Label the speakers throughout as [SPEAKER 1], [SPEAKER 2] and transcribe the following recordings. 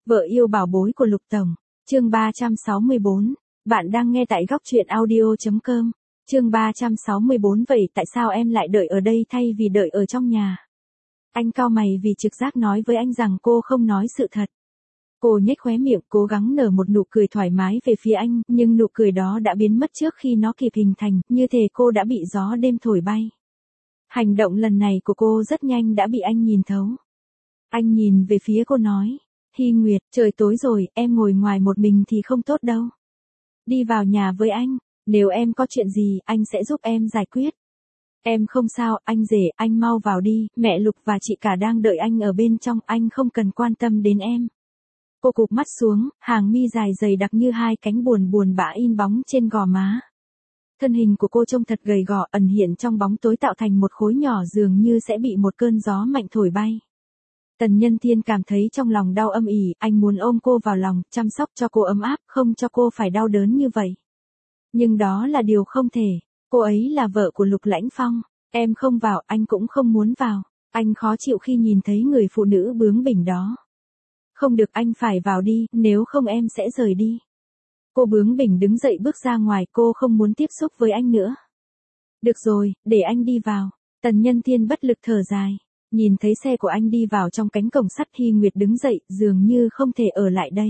[SPEAKER 1] Vợ yêu bảo bối của Lục Tổng. Chương 364. Bạn đang nghe tại góc truyện audio.com. Chương 364. Vậy tại sao em lại đợi ở đây thay vì đợi ở trong nhà? Anh cau mày vì trực giác nói với anh rằng cô không nói sự thật. Cô nhếch khóe miệng, cố gắng nở một nụ cười thoải mái về phía anh, nhưng nụ cười đó đã biến mất trước khi nó kịp hình thành, như thể cô đã bị gió đêm thổi bay. Hành động lần này của cô rất nhanh đã bị anh nhìn thấu. Anh nhìn về phía cô nói, Hy Nguyệt, trời tối rồi, em ngồi ngoài một mình thì không tốt đâu. Đi vào nhà với anh, nếu em có chuyện gì, anh sẽ giúp em giải quyết. Em không sao, anh rể, anh mau vào đi, mẹ Lục và chị cả đang đợi anh ở bên trong, anh không cần quan tâm đến em. Cô cụp mắt xuống, hàng mi dài dày đặc như hai cánh buồn buồn bã in bóng trên gò má. Thân hình của cô trông thật gầy gò, ẩn hiện trong bóng tối tạo thành một khối nhỏ dường như sẽ bị một cơn gió mạnh thổi bay. Tần Nhân Thiên cảm thấy trong lòng đau âm ỉ, anh muốn ôm cô vào lòng, chăm sóc cho cô ấm áp, không cho cô phải đau đớn như vậy. Nhưng đó là điều không thể, cô ấy là vợ của Lục Lãnh Phong, em không vào, anh cũng không muốn vào, anh khó chịu khi nhìn thấy người phụ nữ bướng bỉnh đó. Không được, anh phải vào đi, nếu không em sẽ rời đi. Cô bướng bỉnh đứng dậy bước ra ngoài, cô không muốn tiếp xúc với anh nữa. Được rồi, để anh đi vào. Tần Nhân Thiên bất lực thở dài. Nhìn thấy xe của anh đi vào trong cánh cổng sắt, Hy Nguyệt đứng dậy, dường như không thể ở lại đây.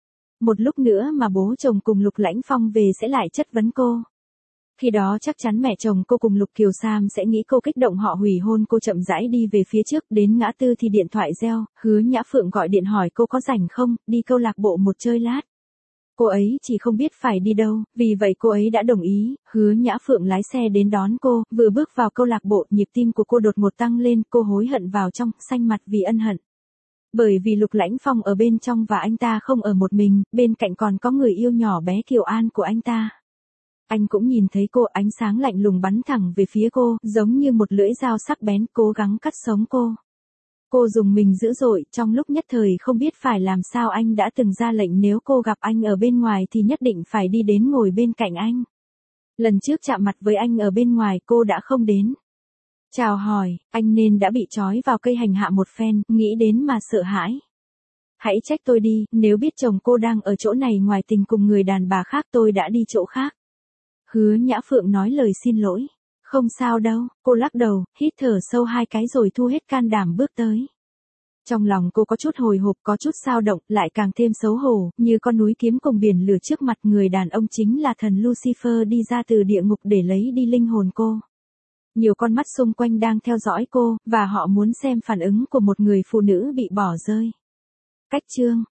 [SPEAKER 1] Một lúc nữa mà bố chồng cùng Lục Lãnh Phong về sẽ lại chất vấn cô. Khi đó chắc chắn mẹ chồng cô cùng Lục Kiều Sam sẽ nghĩ cô kích động họ hủy hôn. Cô chậm rãi đi về phía trước, đến ngã tư thì điện thoại reo, Hứa Nhã Phượng gọi điện hỏi cô có rảnh không, đi câu lạc bộ một chơi lát. Cô ấy chỉ không biết phải đi đâu, vì vậy cô ấy đã đồng ý. Hứa Nhã Phượng lái xe đến đón cô, vừa bước vào câu lạc bộ, nhịp tim của cô đột ngột tăng lên, cô hối hận vào trong, xanh mặt vì ân hận. Bởi vì Lục Lãnh Phong ở bên trong và anh ta không ở một mình, bên cạnh còn có người yêu nhỏ bé Kiều An của anh ta. Anh cũng nhìn thấy cô, ánh sáng lạnh lùng bắn thẳng về phía cô, giống như một lưỡi dao sắc bén, cố gắng cắt sống cô. Cô dùng mình dữ dội, trong lúc nhất thời không biết phải làm sao. Anh đã từng ra lệnh nếu cô gặp anh ở bên ngoài thì nhất định phải đi đến ngồi bên cạnh anh. Lần trước chạm mặt với anh ở bên ngoài cô đã không đến. Chào hỏi, anh nên đã bị trói vào cây hành hạ một phen, nghĩ đến mà sợ hãi. Hãy trách tôi đi, nếu biết chồng cô đang ở chỗ này ngoài tình cùng người đàn bà khác tôi đã đi chỗ khác. Hứa Nhã Phượng nói lời xin lỗi. Không sao đâu, cô lắc đầu, hít thở sâu hai cái rồi thu hết can đảm bước tới. Trong lòng cô có chút hồi hộp, có chút dao động, lại càng thêm xấu hổ, như con núi kiếm cùng biển lửa trước mặt. Người đàn ông chính là thần Lucifer đi ra từ địa ngục để lấy đi linh hồn cô. Nhiều con mắt xung quanh đang theo dõi cô, và họ muốn xem phản ứng của một người phụ nữ bị bỏ rơi. Cách chương